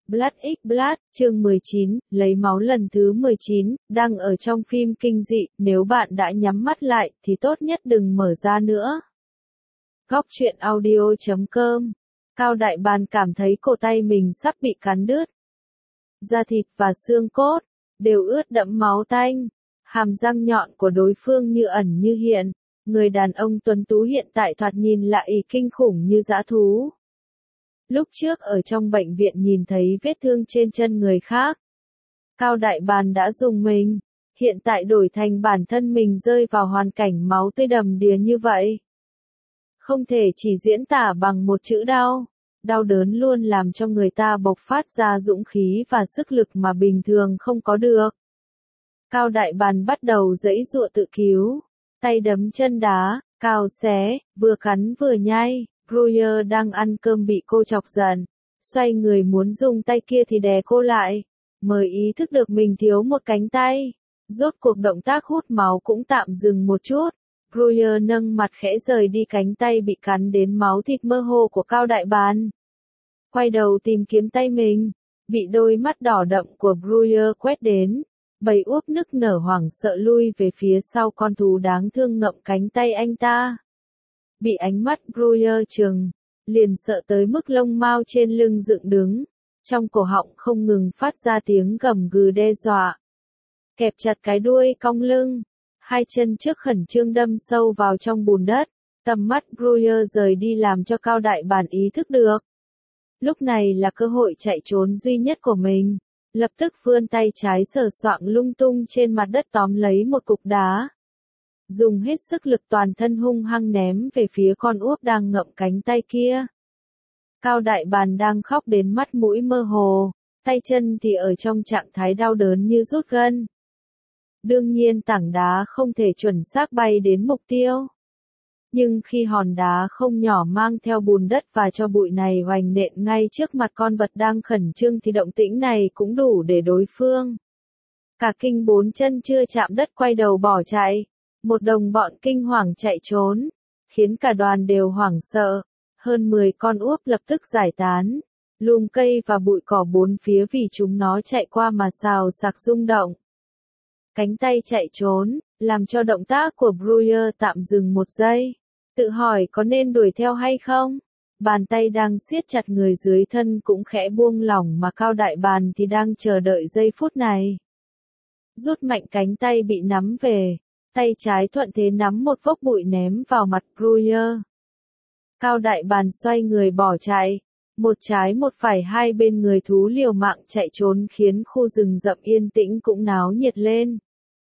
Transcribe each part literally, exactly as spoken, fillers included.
Blood X Blood, chương mười chín, lấy máu lần thứ mười chín, đang ở trong phim kinh dị, nếu bạn đã nhắm mắt lại, thì tốt nhất đừng mở ra nữa. Góc truyện audio chấm com. Cao Đại Bàn cảm thấy cổ tay mình sắp bị cắn đứt. Da thịt và xương cốt đều ướt đẫm máu tanh, hàm răng nhọn của đối phương như ẩn như hiện. Người đàn ông tuấn tú hiện tại thoạt nhìn lại kinh khủng như dã thú. Lúc trước ở trong bệnh viện nhìn thấy vết thương trên chân người khác, Cao Đại Bàn đã dùng mình, hiện tại đổi thành bản thân mình rơi vào hoàn cảnh máu tươi đầm đìa như vậy. Không thể chỉ diễn tả bằng một chữ đau, đau đớn luôn làm cho người ta bộc phát ra dũng khí và sức lực mà bình thường không có được. Cao Đại Bàn bắt đầu giãy giụa tự cứu, tay đấm chân đá, cào xé, vừa cắn vừa nhai. Bruyer đang ăn cơm bị cô chọc giận, xoay người muốn dùng tay kia thì đè cô lại, mới ý thức được mình thiếu một cánh tay. Rốt cuộc động tác hút máu cũng tạm dừng một chút. Bruyer nâng mặt khẽ rời đi cánh tay bị cắn đến máu thịt mơ hồ của Cao Đại Bàn. Quay đầu tìm kiếm tay mình, bị đôi mắt đỏ đậm của Bruyer quét đến. Bầy úp nức nở hoảng sợ lui về phía sau con thú đáng thương ngậm cánh tay anh ta. Bị ánh mắt Bruyer trừng, liền sợ tới mức lông mao trên lưng dựng đứng, trong cổ họng không ngừng phát ra tiếng gầm gừ đe dọa. Kẹp chặt cái đuôi cong lưng, hai chân trước khẩn trương đâm sâu vào trong bùn đất, tầm mắt Bruyer rời đi làm cho Cao Đại Bàn ý thức được. Lúc này là cơ hội chạy trốn duy nhất của mình, lập tức vươn tay trái sờ soạng lung tung trên mặt đất tóm lấy một cục đá. Dùng hết sức lực toàn thân hung hăng ném về phía con úp đang ngậm cánh tay kia. Cao Đại Bàn đang khóc đến mắt mũi mơ hồ, tay chân thì ở trong trạng thái đau đớn như rút gân. Đương nhiên tảng đá không thể chuẩn xác bay đến mục tiêu. Nhưng khi hòn đá không nhỏ mang theo bùn đất và cho bụi này hoành nện ngay trước mặt con vật đang khẩn trương thì động tĩnh này cũng đủ để đối phương. Cả kinh bốn chân chưa chạm đất quay đầu bỏ chạy. Một đồng bọn kinh hoàng chạy trốn, khiến cả đoàn đều hoảng sợ. Hơn mười con úp lập tức giải tán. Lùm cây và bụi cỏ bốn phía vì chúng nó chạy qua mà xào xạc rung động. Cánh tay chạy trốn, làm cho động tác của Bruyer tạm dừng một giây. Tự hỏi có nên đuổi theo hay không? Bàn tay đang siết chặt người dưới thân cũng khẽ buông lỏng mà Cao Đại Bàn thì đang chờ đợi giây phút này. Rút mạnh cánh tay bị nắm về. Tay trái thuận thế nắm một vốc bụi ném vào mặt Bruyer. Cao Đại Bàn xoay người bỏ chạy. Một trái một phải hai bên người thú liều mạng chạy trốn khiến khu rừng rậm yên tĩnh cũng náo nhiệt lên.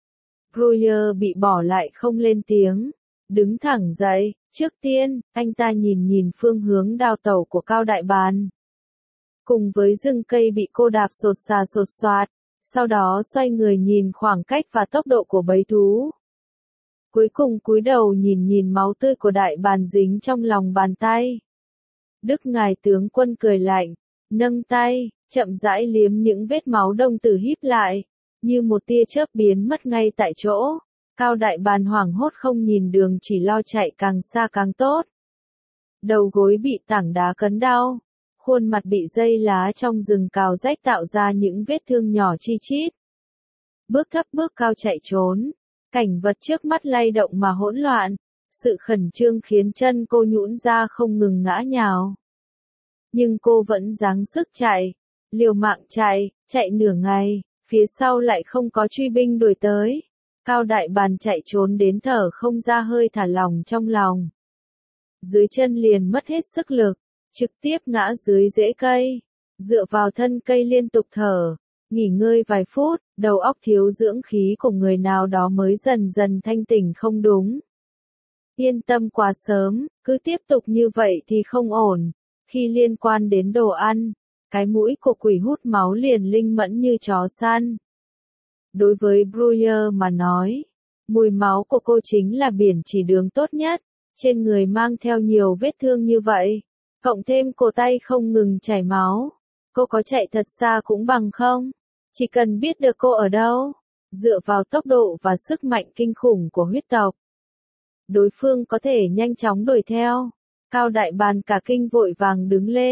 Bruyer bị bỏ lại không lên tiếng. Đứng thẳng dậy, trước tiên, anh ta nhìn nhìn phương hướng đào tẩu của Cao Đại Bàn. Cùng với rừng cây bị cô đạp sột xà sột soạt, sau đó xoay người nhìn khoảng cách và tốc độ của bầy thú. Cuối cùng cúi đầu nhìn nhìn máu tươi của Đại Bàn dính trong lòng bàn tay. Đức ngài tướng quân cười lạnh, nâng tay, chậm rãi liếm những vết máu đồng tử híp lại, như một tia chớp biến mất ngay tại chỗ. Cao Đại Bàn hoảng hốt không nhìn đường chỉ lo chạy càng xa càng tốt. Đầu gối bị tảng đá cấn đau, khuôn mặt bị dây lá trong rừng cào rách tạo ra những vết thương nhỏ chi chít. Bước thấp bước cao chạy trốn. Cảnh vật trước mắt lay động mà hỗn loạn, sự khẩn trương khiến chân cô nhũn ra không ngừng ngã nhào. Nhưng cô vẫn giáng sức chạy, liều mạng chạy, chạy nửa ngày, phía sau lại không có truy binh đuổi tới. Cao Đại Bàn chạy trốn đến thở không ra hơi thả lỏng trong lòng. Dưới chân liền mất hết sức lực, trực tiếp ngã dưới rễ cây, dựa vào thân cây liên tục thở. Nghỉ ngơi vài phút, đầu óc thiếu dưỡng khí của người nào đó mới dần dần thanh tỉnh không đúng. Yên tâm quá sớm, cứ tiếp tục như vậy thì không ổn. Khi liên quan đến đồ ăn, cái mũi của quỷ hút máu liền linh mẫn như chó săn. Đối với Bruyer mà nói, mùi máu của cô chính là biển chỉ đường tốt nhất. Trên người mang theo nhiều vết thương như vậy, cộng thêm cổ tay không ngừng chảy máu. Cô có chạy thật xa cũng bằng không. Chỉ cần biết được cô ở đâu, dựa vào tốc độ và sức mạnh kinh khủng của huyết tộc, đối phương có thể nhanh chóng đuổi theo. Cao Đại Bàn cả kinh vội vàng đứng lên,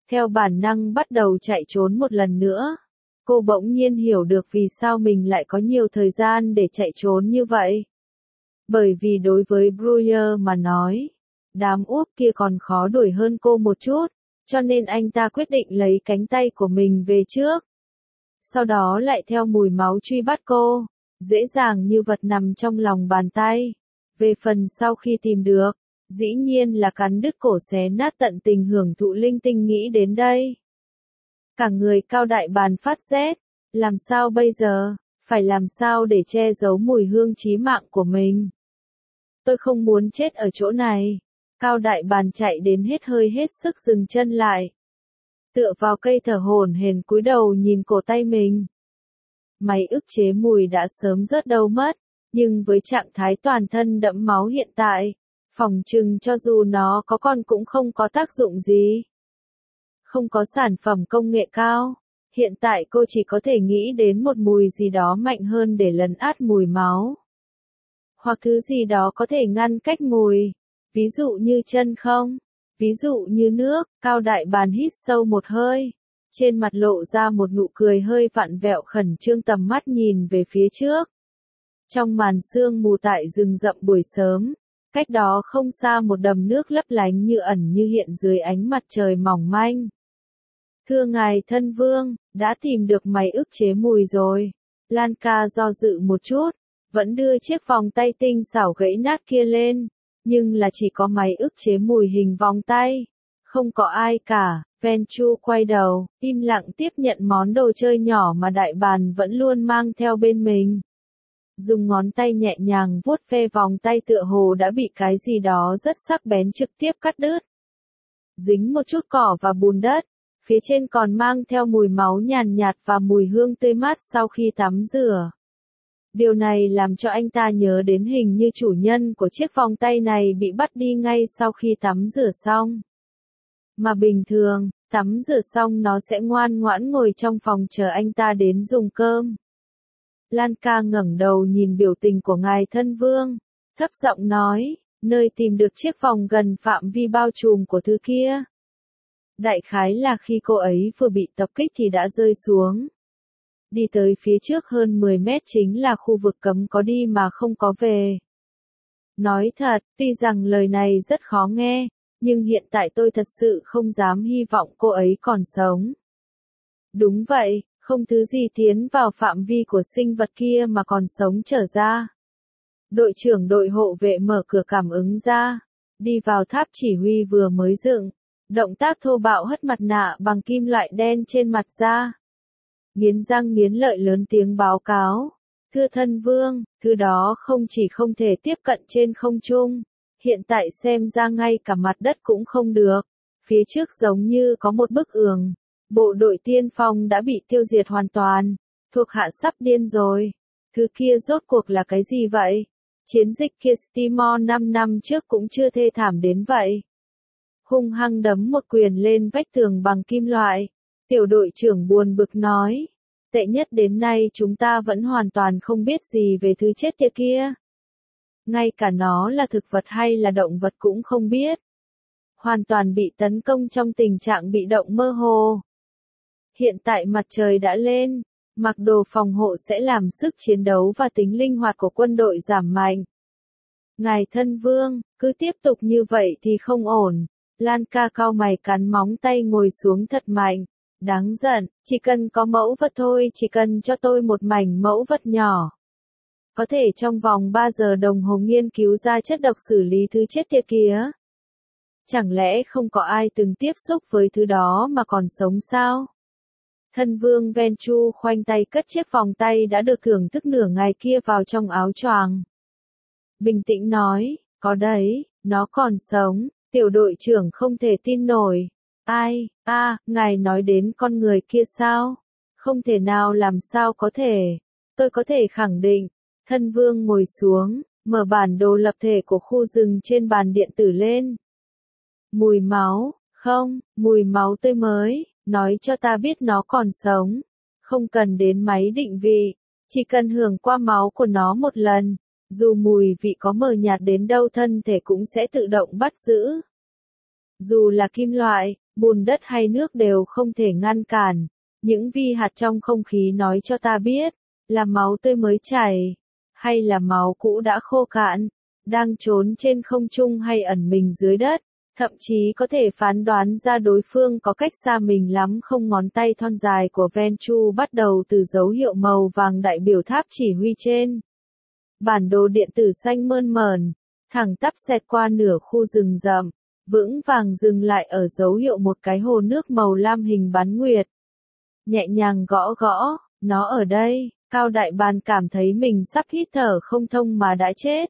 theo bản năng bắt đầu chạy trốn một lần nữa. Cô bỗng nhiên hiểu được vì sao mình lại có nhiều thời gian để chạy trốn như vậy. Bởi vì đối với Bruyer mà nói, đám úp kia còn khó đuổi hơn cô một chút, cho nên anh ta quyết định lấy cánh tay của mình về trước. Sau đó lại theo mùi máu truy bắt cô, dễ dàng như vật nằm trong lòng bàn tay. Về phần sau khi tìm được, dĩ nhiên là cắn đứt cổ xé nát tận tình hưởng thụ linh tinh nghĩ đến đây. Cả người Cao Đại Bàn phát rét, làm sao bây giờ, phải làm sao để che giấu mùi hương chí mạng của mình. Tôi không muốn chết ở chỗ này. Cao Đại Bàn chạy đến hết hơi hết sức dừng chân lại. Tựa vào cây thở hổn hển cúi đầu nhìn cổ tay mình. Máy ức chế mùi đã sớm rớt đâu mất, nhưng với trạng thái toàn thân đẫm máu hiện tại, phỏng chừng cho dù nó có con cũng không có tác dụng gì. Không có sản phẩm công nghệ cao, hiện tại cô chỉ có thể nghĩ đến một mùi gì đó mạnh hơn để lấn át mùi máu. Hoặc thứ gì đó có thể ngăn cách mùi, ví dụ như chân không, ví dụ như nước. Cao Đại Bàn hít sâu một hơi, trên mặt lộ ra một nụ cười hơi vặn vẹo khẩn trương tầm mắt nhìn về phía trước. Trong màn sương mù tại rừng rậm buổi sớm, cách đó không xa một đầm nước lấp lánh như ẩn như hiện dưới ánh mặt trời mỏng manh. Thưa ngài thân vương, đã tìm được máy ức chế mùi rồi. Lan Ca do dự một chút, vẫn đưa chiếc vòng tay tinh xảo gãy nát kia lên, nhưng là chỉ có máy ức chế mùi hình vòng tay. Không có ai cả. Venchu quay đầu, im lặng tiếp nhận món đồ chơi nhỏ mà Đại Bàn vẫn luôn mang theo bên mình. Dùng ngón tay nhẹ nhàng vuốt ve vòng tay tựa hồ đã bị cái gì đó rất sắc bén trực tiếp cắt đứt. Dính một chút cỏ và bùn đất, phía trên còn mang theo mùi máu nhàn nhạt và mùi hương tươi mát sau khi tắm rửa. Điều này làm cho anh ta nhớ đến hình như chủ nhân của chiếc vòng tay này bị bắt đi ngay sau khi tắm rửa xong. Mà bình thường, tắm rửa xong nó sẽ ngoan ngoãn ngồi trong phòng chờ anh ta đến dùng cơm. Lan Ca ngẩng đầu nhìn biểu tình của ngài thân vương, thấp giọng nói, nơi tìm được chiếc vòng gần phạm vi bao trùm của thứ kia. Đại khái là khi cô ấy vừa bị tập kích thì đã rơi xuống. Đi tới phía trước hơn mười mét chính là khu vực cấm có đi mà không có về. Nói thật, tuy rằng lời này rất khó nghe, nhưng hiện tại tôi thật sự không dám hy vọng cô ấy còn sống. Đúng vậy, không thứ gì tiến vào phạm vi của sinh vật kia mà còn sống trở ra. Đội trưởng đội hộ vệ mở cửa cảm ứng ra, đi vào tháp chỉ huy vừa mới dựng, động tác thô bạo hất mặt nạ bằng kim loại đen trên mặt ra. Nghiến răng nghiến lợi lớn tiếng báo cáo, thưa thân vương, thứ đó không chỉ không thể tiếp cận trên không trung, hiện tại xem ra ngay cả mặt đất cũng không được, phía trước giống như có một bức ường, bộ đội tiên phong đã bị tiêu diệt hoàn toàn, thuộc hạ sắp điên rồi, thứ kia rốt cuộc là cái gì vậy? Chiến dịch Kistimor năm năm trước cũng chưa thê thảm đến vậy. Hung hăng đấm một quyền lên vách tường bằng kim loại, tiểu đội trưởng buồn bực nói, tệ nhất đến nay chúng ta vẫn hoàn toàn không biết gì về thứ chết tiệt kia. Ngay cả nó là thực vật hay là động vật cũng không biết. Hoàn toàn bị tấn công trong tình trạng bị động mơ hồ. Hiện tại mặt trời đã lên, mặc đồ phòng hộ sẽ làm sức chiến đấu và tính linh hoạt của quân đội giảm mạnh. Ngài thân vương, cứ tiếp tục như vậy thì không ổn. Lan Ca cau mày cắn móng tay ngồi xuống thật mạnh. Đáng giận, chỉ cần có mẫu vật thôi, chỉ cần cho tôi một mảnh mẫu vật nhỏ. Có thể trong vòng ba giờ đồng hồ nghiên cứu ra chất độc xử lý thứ chết tiệt kia. Chẳng lẽ không có ai từng tiếp xúc với thứ đó mà còn sống sao? Thân vương Venchu khoanh tay cất chiếc vòng tay đã được thưởng thức nửa ngày kia vào trong áo choàng. Bình tĩnh nói, có đấy, nó còn sống, tiểu đội trưởng không thể tin nổi. Ai, a, à, ngài nói đến con người kia sao? Không thể nào làm sao có thể. Tôi có thể khẳng định. Thân vương ngồi xuống, mở bản đồ lập thể của khu rừng trên bàn điện tử lên. Mùi máu, không, mùi máu tươi mới, nói cho ta biết nó còn sống. Không cần đến máy định vị, chỉ cần hưởng qua máu của nó một lần, dù mùi vị có mờ nhạt đến đâu thân thể cũng sẽ tự động bắt giữ. Dù là kim loại, bùn đất hay nước đều không thể ngăn cản. Những vi hạt trong không khí nói cho ta biết, là máu tươi mới chảy, hay là máu cũ đã khô cạn, đang trốn trên không trung hay ẩn mình dưới đất. Thậm chí có thể phán đoán ra đối phương có cách xa mình lắm không. Ngón tay thon dài của Ventu bắt đầu từ dấu hiệu màu vàng đại biểu tháp chỉ huy trên. Bản đồ điện tử xanh mơn mởn, thẳng tắp xẹt qua nửa khu rừng rậm, vững vàng dừng lại ở dấu hiệu một cái hồ nước màu lam hình bán nguyệt. Nhẹ nhàng gõ gõ, nó ở đây. Cao Đại Bàn cảm thấy mình sắp hít thở không thông mà đã chết.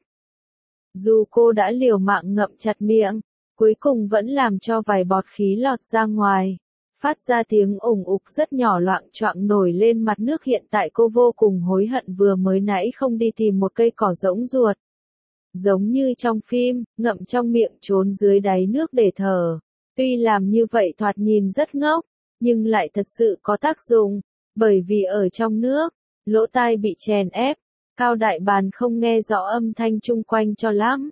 Dù cô đã liều mạng ngậm chặt miệng, cuối cùng vẫn làm cho vài bọt khí lọt ra ngoài, phát ra tiếng ủng ục rất nhỏ loạng choạng nổi lên mặt nước. Hiện tại cô vô cùng hối hận vừa mới nãy không đi tìm một cây cỏ rỗng ruột. Giống như trong phim, ngậm trong miệng trốn dưới đáy nước để thở. Tuy làm như vậy thoạt nhìn rất ngốc, nhưng lại thật sự có tác dụng, bởi vì ở trong nước, lỗ tai bị chèn ép, Cao Đại Bàn không nghe rõ âm thanh chung quanh cho lắm.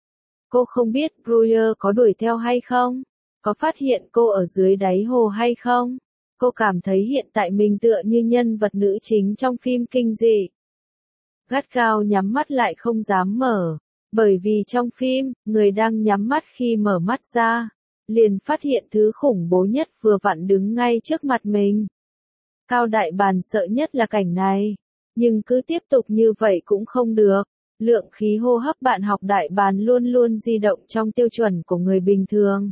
Cô không biết Bruyer có đuổi theo hay không? Có phát hiện cô ở dưới đáy hồ hay không? Cô cảm thấy hiện tại mình tựa như nhân vật nữ chính trong phim kinh dị. Gắt gao nhắm mắt lại không dám mở, bởi vì trong phim, người đang nhắm mắt khi mở mắt ra, liền phát hiện thứ khủng bố nhất vừa vặn đứng ngay trước mặt mình. Cao Đại Bàn sợ nhất là cảnh này, nhưng cứ tiếp tục như vậy cũng không được. Lượng khí hô hấp bạn học Đại Bàn luôn luôn di động trong tiêu chuẩn của người bình thường.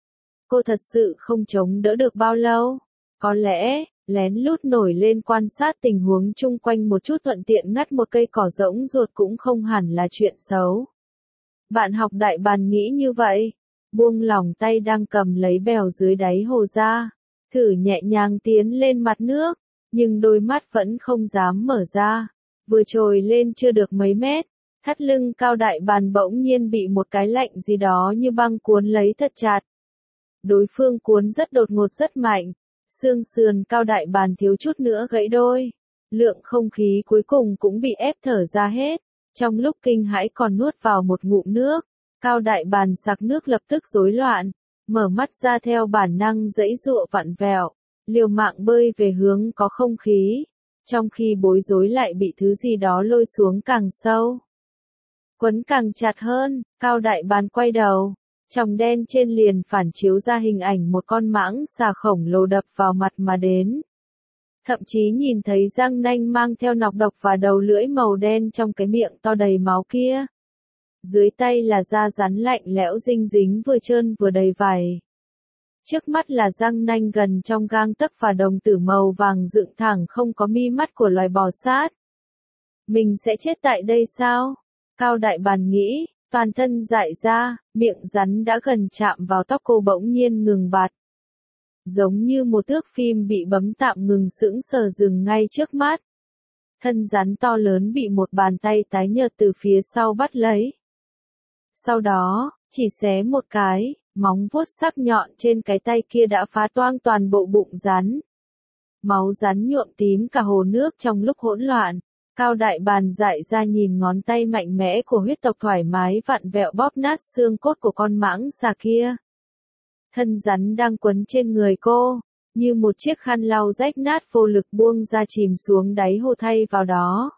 Cô thật sự không chống đỡ được bao lâu. Có lẽ, lén lút nổi lên quan sát tình huống chung quanh một chút thuận tiện ngắt một cây cỏ rỗng ruột cũng không hẳn là chuyện xấu. Bạn học Đại Bàn nghĩ như vậy, buông lỏng tay đang cầm lấy bèo dưới đáy hồ ra, thử nhẹ nhàng tiến lên mặt nước, nhưng đôi mắt vẫn không dám mở ra. Vừa trồi lên chưa được mấy mét, thắt lưng Cao Đại Bàn bỗng nhiên bị một cái lạnh gì đó như băng cuốn lấy thật chặt. Đối phương cuốn rất đột ngột rất mạnh, xương sườn Cao Đại Bàn thiếu chút nữa gãy đôi. Lượng không khí cuối cùng cũng bị ép thở ra hết. Trong lúc kinh hãi còn nuốt vào một ngụm nước, Cao Đại Bàn sặc nước lập tức rối loạn, mở mắt ra theo bản năng giãy giụa vặn vẹo, liều mạng bơi về hướng có không khí. Trong khi bối rối lại bị thứ gì đó lôi xuống càng sâu. Quấn càng chặt hơn, Cao Đại Bàn quay đầu. Tròng đen trên liền phản chiếu ra hình ảnh một con mãng xà khổng lồ đập vào mặt mà đến. Thậm chí nhìn thấy răng nanh mang theo nọc độc và đầu lưỡi màu đen trong cái miệng to đầy máu kia. Dưới tay là da rắn lạnh lẽo dinh dính vừa trơn vừa đầy vảy. Trước mắt là răng nanh gần trong gang tấc và đồng tử màu vàng dựng thẳng không có mi mắt của loài bò sát. Mình sẽ chết tại đây sao? Cao Đại Bàn nghĩ, toàn thân dại ra, miệng rắn đã gần chạm vào tóc cô bỗng nhiên ngừng bặt. Giống như một thước phim bị bấm tạm ngừng sững sờ dừng ngay trước mắt. Thân rắn to lớn bị một bàn tay tái nhợt từ phía sau bắt lấy. Sau đó, chỉ xé một cái, móng vuốt sắc nhọn trên cái tay kia đã phá toang toàn bộ bụng rắn. Máu rắn nhuộm tím cả hồ nước trong lúc hỗn loạn. Cao Đại Bàn dại ra nhìn ngón tay mạnh mẽ của huyết tộc thoải mái vặn vẹo bóp nát xương cốt của con mãng xà kia. Thân rắn đang quấn trên người cô, như một chiếc khăn lau rách nát vô lực buông ra chìm xuống đáy hồ thay vào đó.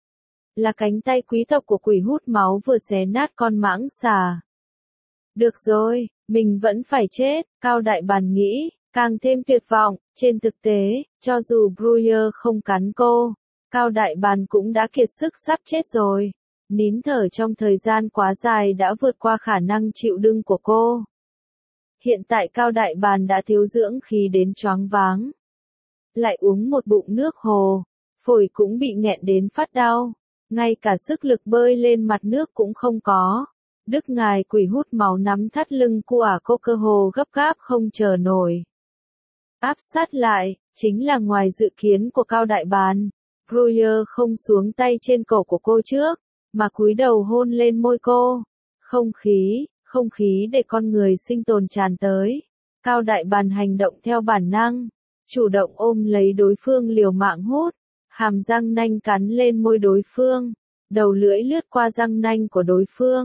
Là cánh tay quý tộc của quỷ hút máu vừa xé nát con mãng xà. Được rồi, mình vẫn phải chết, Cao Đại Bàn nghĩ, càng thêm tuyệt vọng. Trên thực tế, cho dù Bruyer không cắn cô, Cao Đại Bàn cũng đã kiệt sức sắp chết rồi. Nín thở trong thời gian quá dài đã vượt qua khả năng chịu đựng của cô. Hiện tại Cao Đại Bàn đã thiếu dưỡng khí đến choáng váng. Lại uống một bụng nước hồ, phổi cũng bị nghẹn đến phát đau. Ngay cả sức lực bơi lên mặt nước cũng không có. Đức ngài quỷ hút máu nắm thắt lưng của cô cơ hồ gấp gáp không chờ nổi. Áp sát lại, chính là ngoài dự kiến của Cao Đại Bàn. Bruyer không xuống tay trên cổ của cô trước, mà cúi đầu hôn lên môi cô. Không khí, không khí để con người sinh tồn tràn tới. Cao Đại Bàn hành động theo bản năng, chủ động ôm lấy đối phương liều mạng hút, hàm răng nanh cắn lên môi đối phương, đầu lưỡi lướt qua răng nanh của đối phương,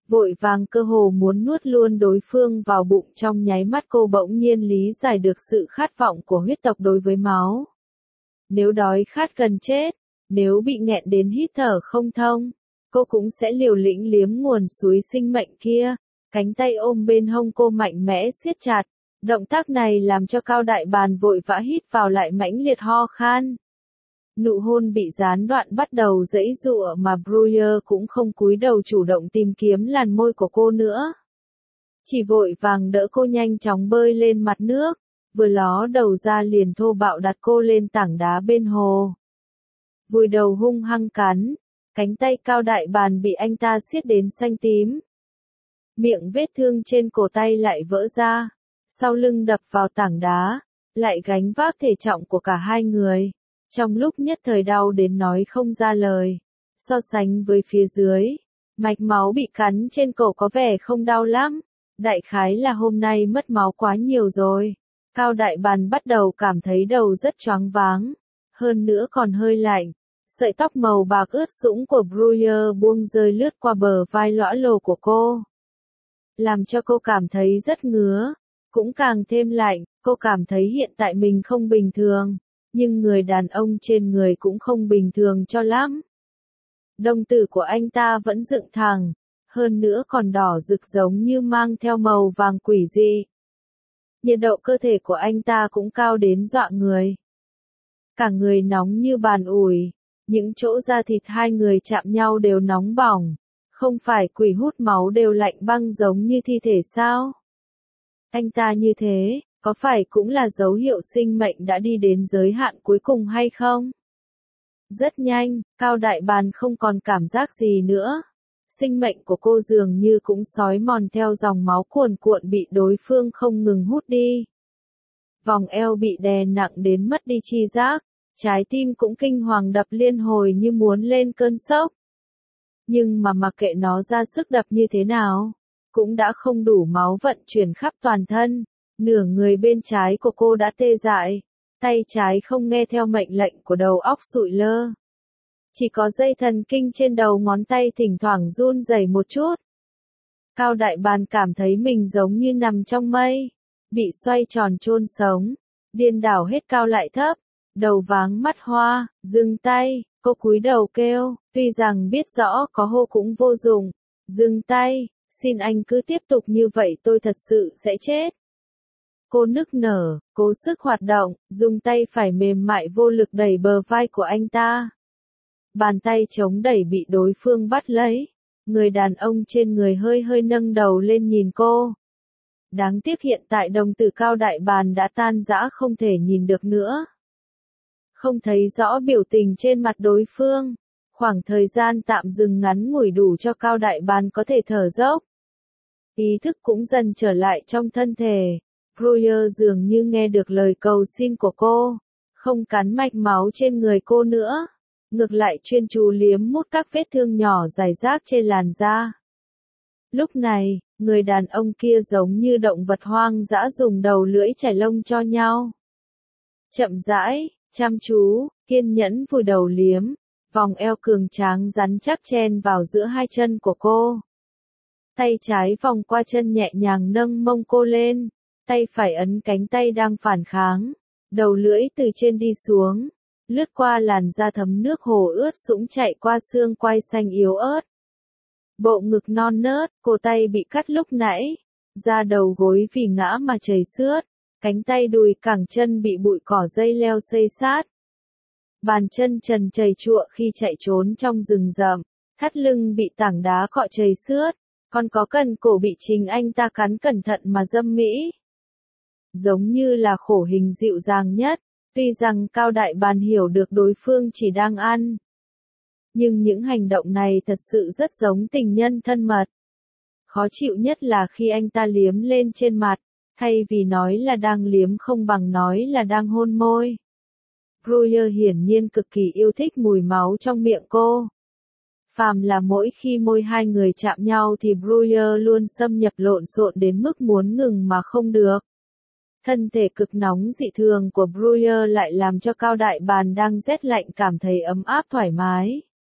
vội vàng cơ hồ muốn nuốt luôn đối phương vào bụng, trong nháy mắt cô bỗng nhiên lý giải được sự khát vọng của huyết tộc đối với máu. Nếu đói khát gần chết, nếu bị nghẹn đến hít thở không thông, cô cũng sẽ liều lĩnh liếm nguồn suối sinh mệnh kia. Cánh tay ôm bên hông cô mạnh mẽ siết chặt, động tác này làm cho Cao Đại Bàn vội vã hít vào lại mãnh liệt ho khan. Nụ hôn bị gián đoạn bắt đầu giãy giụa mà Breuer cũng không cúi đầu chủ động tìm kiếm làn môi của cô nữa. Chỉ vội vàng đỡ cô nhanh chóng bơi lên mặt nước, vừa ló đầu ra liền thô bạo đặt cô lên tảng đá bên hồ. Vùi đầu hung hăng cắn, cánh tay Cao Đại Bàn bị anh ta siết đến xanh tím. Miệng vết thương trên cổ tay lại vỡ ra, sau lưng đập vào tảng đá, lại gánh vác thể trọng của cả hai người. Trong lúc nhất thời đau đến nói không ra lời, so sánh với phía dưới, mạch máu bị cắn trên cổ có vẻ không đau lắm, đại khái là hôm nay mất máu quá nhiều rồi. Cao Đại Bàn bắt đầu cảm thấy đầu rất choáng váng, hơn nữa còn hơi lạnh. Sợi tóc màu bạc ướt sũng của Breuer buông rơi lướt qua bờ vai lõa lồ của cô, làm cho cô cảm thấy rất ngứa, cũng càng thêm lạnh. Cô cảm thấy hiện tại mình không bình thường, nhưng người đàn ông trên người cũng không bình thường cho lắm. Đồng tử của anh ta vẫn dựng thẳng, hơn nữa còn đỏ rực giống như mang theo màu vàng quỷ dị. Nhiệt độ cơ thể của anh ta cũng cao đến dọa người. Cả người nóng như bàn ủi, những chỗ da thịt hai người chạm nhau đều nóng bỏng, không phải quỷ hút máu đều lạnh băng giống như thi thể sao? Anh ta như thế, có phải cũng là dấu hiệu sinh mệnh đã đi đến giới hạn cuối cùng hay không? Rất nhanh, Cao Đại Bàn không còn cảm giác gì nữa. Sinh mệnh của cô dường như cũng xói mòn theo dòng máu cuồn cuộn bị đối phương không ngừng hút đi. Vòng eo bị đè nặng đến mất đi tri giác, trái tim cũng kinh hoàng đập liên hồi như muốn lên cơn sốc. Nhưng mà mặc kệ nó ra sức đập như thế nào, cũng đã không đủ máu vận chuyển khắp toàn thân. Nửa người bên trái của cô đã tê dại, tay trái không nghe theo mệnh lệnh của đầu óc sụi lơ. Chỉ có dây thần kinh trên đầu ngón tay thỉnh thoảng run rẩy một chút. Cao Đại Bàn cảm thấy mình giống như nằm trong mây, bị xoay tròn chôn sống, điên đảo hết cao lại thấp, đầu váng mắt hoa, dừng tay, cô cúi đầu kêu, tuy rằng biết rõ có hô cũng vô dụng, dừng tay, xin anh cứ tiếp tục như vậy tôi thật sự sẽ chết. Cô nức nở, cố sức hoạt động, dùng tay phải mềm mại vô lực đẩy bờ vai của anh ta. Bàn tay chống đẩy bị đối phương bắt lấy. Người đàn ông trên người hơi hơi nâng đầu lên nhìn cô. Đáng tiếc hiện tại đồng tử Cao Đại Bàn đã tan rã không thể nhìn được nữa. Không thấy rõ biểu tình trên mặt đối phương. Khoảng thời gian tạm dừng ngắn ngủi đủ cho Cao Đại Bàn có thể thở dốc. Ý thức cũng dần trở lại trong thân thể. Breuer dường như nghe được lời cầu xin của cô, không cắn mạch máu trên người cô nữa, ngược lại chuyên chú liếm mút các vết thương nhỏ rải rác trên làn da. Lúc này, người đàn ông kia giống như động vật hoang dã dùng đầu lưỡi chải lông cho nhau. Chậm rãi, chăm chú, kiên nhẫn vùi đầu liếm, vòng eo cường tráng rắn chắc chen vào giữa hai chân của cô. Tay trái vòng qua chân nhẹ nhàng nâng mông cô lên. Tay phải ấn cánh tay đang phản kháng, đầu lưỡi từ trên đi xuống, lướt qua làn da thấm nước hồ ướt sũng chạy qua xương quai xanh yếu ớt. Bộ ngực non nớt, cổ tay bị cắt lúc nãy, da đầu gối vì ngã mà chảy xước, cánh tay đùi cẳng chân bị bụi cỏ dây leo xây sát. Bàn chân trần trầy trụa khi chạy trốn trong rừng rậm, thắt lưng bị tảng đá cọ chảy xước, còn có cần cổ bị chính anh ta cắn cẩn thận mà dâm mỹ. Giống như là khổ hình dịu dàng nhất, tuy rằng Cao Đại Bàn hiểu được đối phương chỉ đang ăn. Nhưng những hành động này thật sự rất giống tình nhân thân mật. Khó chịu nhất là khi anh ta liếm lên trên mặt, thay vì nói là đang liếm không bằng nói là đang hôn môi. Breuer hiển nhiên cực kỳ yêu thích mùi máu trong miệng cô. Phàm là mỗi khi môi hai người chạm nhau thì Breuer luôn xâm nhập lộn xộn đến mức muốn ngừng mà không được. Thân thể cực nóng dị thường của Breuer lại làm cho Cao Đại Bàn đang rét lạnh cảm thấy ấm áp thoải mái.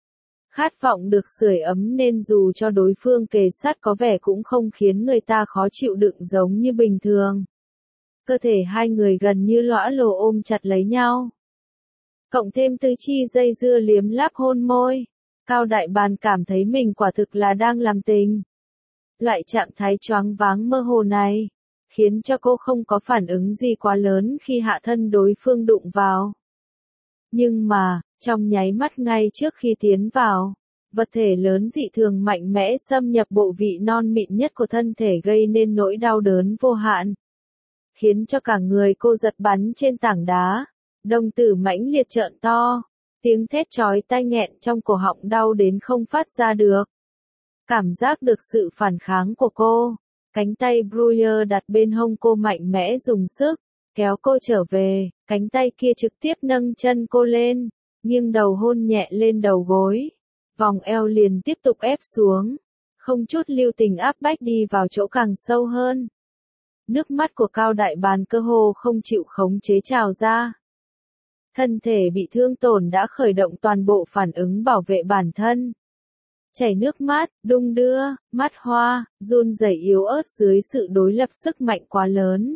Khát vọng được sưởi ấm nên dù cho đối phương kề sát có vẻ cũng không khiến người ta khó chịu đựng giống như bình thường. Cơ thể hai người gần như lõa lồ ôm chặt lấy nhau. Cộng thêm tứ chi dây dưa liếm láp hôn môi, Cao Đại Bàn cảm thấy mình quả thực là đang làm tình. Loại trạng thái choáng váng mơ hồ này, khiến cho cô không có phản ứng gì quá lớn khi hạ thân đối phương đụng vào. Nhưng mà, trong nháy mắt ngay trước khi tiến vào, vật thể lớn dị thường mạnh mẽ xâm nhập bộ vị non mịn nhất của thân thể gây nên nỗi đau đớn vô hạn. Khiến cho cả người cô giật bắn trên tảng đá, đồng tử mãnh liệt trợn to, tiếng thét chói tai nghẹn trong cổ họng đau đến không phát ra được. Cảm giác được sự phản kháng của cô, cánh tay Breuer đặt bên hông cô mạnh mẽ dùng sức, kéo cô trở về, cánh tay kia trực tiếp nâng chân cô lên, nghiêng đầu hôn nhẹ lên đầu gối, vòng eo liền tiếp tục ép xuống, không chút lưu tình áp bách đi vào chỗ càng sâu hơn. Nước mắt của Cao Đại Bàn cơ hồ không chịu khống chế trào ra. Thân thể bị thương tổn đã khởi động toàn bộ phản ứng bảo vệ bản thân. Chảy nước mắt, đung đưa, mắt hoa, run rẩy yếu ớt dưới sự đối lập sức mạnh quá lớn.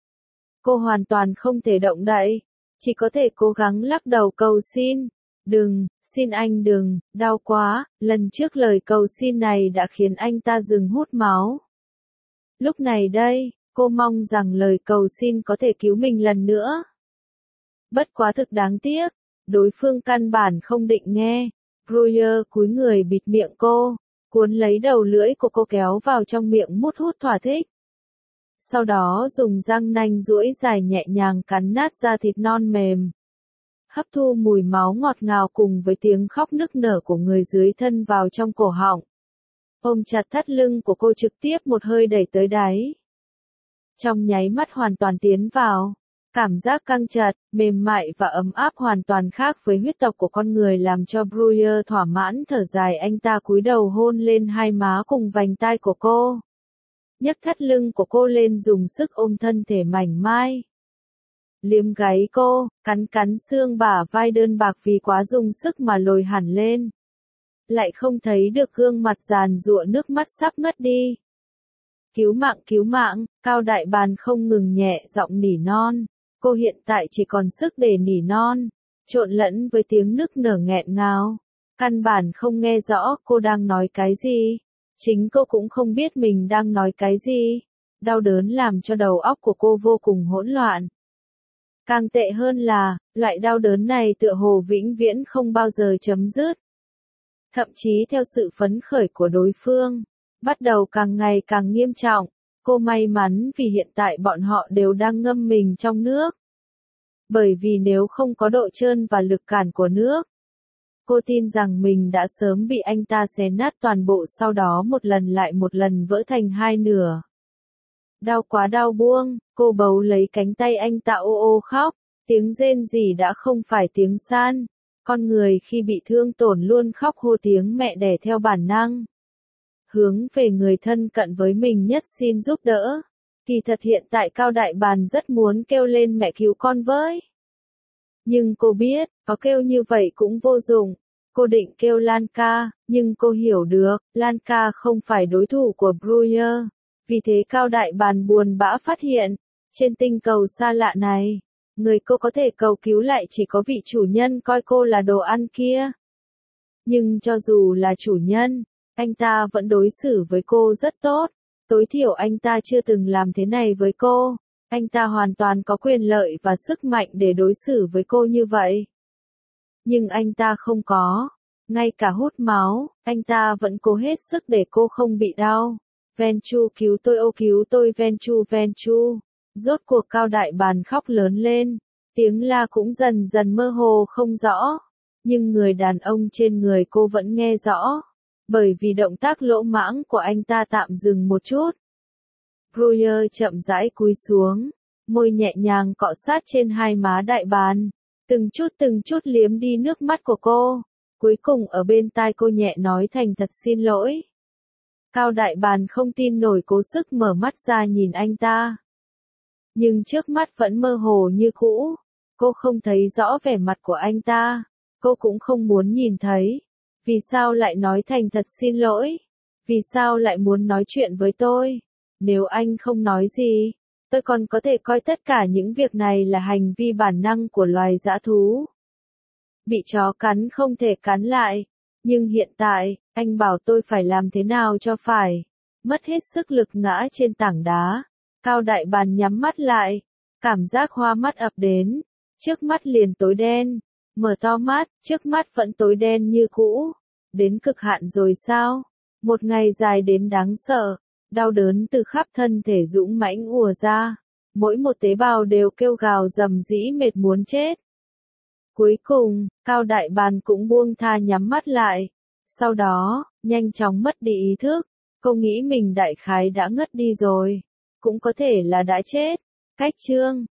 Cô hoàn toàn không thể động đậy, chỉ có thể cố gắng lắc đầu cầu xin. Đừng, xin anh đừng, đau quá, lần trước lời cầu xin này đã khiến anh ta dừng hút máu. Lúc này đây, cô mong rằng lời cầu xin có thể cứu mình lần nữa. Bất quá thực đáng tiếc, đối phương căn bản không định nghe. Breuer cúi người bịt miệng cô, cuốn lấy đầu lưỡi của cô kéo vào trong miệng mút hút thỏa thích. Sau đó dùng răng nanh duỗi dài nhẹ nhàng cắn nát da thịt non mềm. Hấp thu mùi máu ngọt ngào cùng với tiếng khóc nức nở của người dưới thân vào trong cổ họng. Ôm chặt thắt lưng của cô trực tiếp một hơi đẩy tới đáy. Trong nháy mắt hoàn toàn tiến vào. Cảm giác căng chặt, mềm mại và ấm áp hoàn toàn khác với huyết tộc của con người làm cho Breuer thỏa mãn thở dài. Anh ta cúi đầu hôn lên hai má cùng vành tai của cô. Nhấc thắt lưng của cô lên dùng sức ôm thân thể mảnh mai. Liếm gáy cô, cắn cắn xương bả vai đơn bạc vì quá dùng sức mà lồi hẳn lên. Lại không thấy được gương mặt giàn giụa nước mắt sắp ngất đi. Cứu mạng cứu mạng, Cao Đại Bàn không ngừng nhẹ giọng nỉ non. Cô hiện tại chỉ còn sức để nỉ non, trộn lẫn với tiếng nức nở nghẹn ngào. Căn bản không nghe rõ cô đang nói cái gì. Chính cô cũng không biết mình đang nói cái gì. Đau đớn làm cho đầu óc của cô vô cùng hỗn loạn. Càng tệ hơn là, loại đau đớn này tựa hồ vĩnh viễn không bao giờ chấm dứt. Thậm chí theo sự phấn khởi của đối phương, bắt đầu càng ngày càng nghiêm trọng. Cô may mắn vì hiện tại bọn họ đều đang ngâm mình trong nước. Bởi vì nếu không có độ trơn và lực cản của nước, cô tin rằng mình đã sớm bị anh ta xé nát toàn bộ, sau đó một lần lại một lần vỡ thành hai nửa. Đau quá đau buông, cô bấu lấy cánh tay anh ta ô ô khóc, tiếng rên rỉ đã không phải tiếng san. Con người khi bị thương tổn luôn khóc hô tiếng mẹ đẻ theo bản năng. Hướng về người thân cận với mình nhất xin giúp đỡ. Kỳ thật hiện tại Cao Đại Bàn rất muốn kêu lên mẹ cứu con với. Nhưng cô biết, có kêu như vậy cũng vô dụng. Cô định kêu Lan ca, nhưng cô hiểu được, Lan ca không phải đối thủ của Breuer. Vì thế Cao Đại Bàn buồn bã phát hiện, trên tinh cầu xa lạ này, người cô có thể cầu cứu lại chỉ có vị chủ nhân coi cô là đồ ăn kia. Nhưng cho dù là chủ nhân, anh ta vẫn đối xử với cô rất tốt, tối thiểu anh ta chưa từng làm thế này với cô, anh ta hoàn toàn có quyền lợi và sức mạnh để đối xử với cô như vậy. Nhưng anh ta không có, ngay cả hút máu, anh ta vẫn cố hết sức để cô không bị đau. Venchu cứu tôi, ô cứu tôi, Venchu Venchu. Rốt cuộc Cao Đại Bàn khóc lớn lên, tiếng la cũng dần dần mơ hồ không rõ, nhưng người đàn ông trên người cô vẫn nghe rõ. Bởi vì động tác lỗ mãng của anh ta tạm dừng một chút. Breuer chậm rãi cúi xuống, môi nhẹ nhàng cọ sát trên hai má Đại Bàn, từng chút từng chút liếm đi nước mắt của cô, cuối cùng ở bên tai cô nhẹ nói thành thật xin lỗi. Cao Đại Bàn không tin nổi cố sức mở mắt ra nhìn anh ta. Nhưng trước mắt vẫn mơ hồ như cũ, cô không thấy rõ vẻ mặt của anh ta, cô cũng không muốn nhìn thấy. Vì sao lại nói thành thật xin lỗi? Vì sao lại muốn nói chuyện với tôi? Nếu anh không nói gì, tôi còn có thể coi tất cả những việc này là hành vi bản năng của loài dã thú. Bị chó cắn không thể cắn lại. Nhưng hiện tại, anh bảo tôi phải làm thế nào cho phải. Mất hết sức lực ngã trên tảng đá. Cao Đại Bàn nhắm mắt lại. Cảm giác hoa mắt ập đến. Trước mắt liền tối đen. Mở to mắt, trước mắt vẫn tối đen như cũ. Đến cực hạn rồi sao? Một ngày dài đến đáng sợ. Đau đớn từ khắp thân thể dũng mãnh ùa ra. Mỗi một tế bào đều kêu gào rầm rĩ mệt muốn chết. Cuối cùng, Cao Đại Bàn cũng buông tha nhắm mắt lại. Sau đó, nhanh chóng mất đi ý thức. Cô nghĩ mình đại khái đã ngất đi rồi. Cũng có thể là đã chết. Cách chương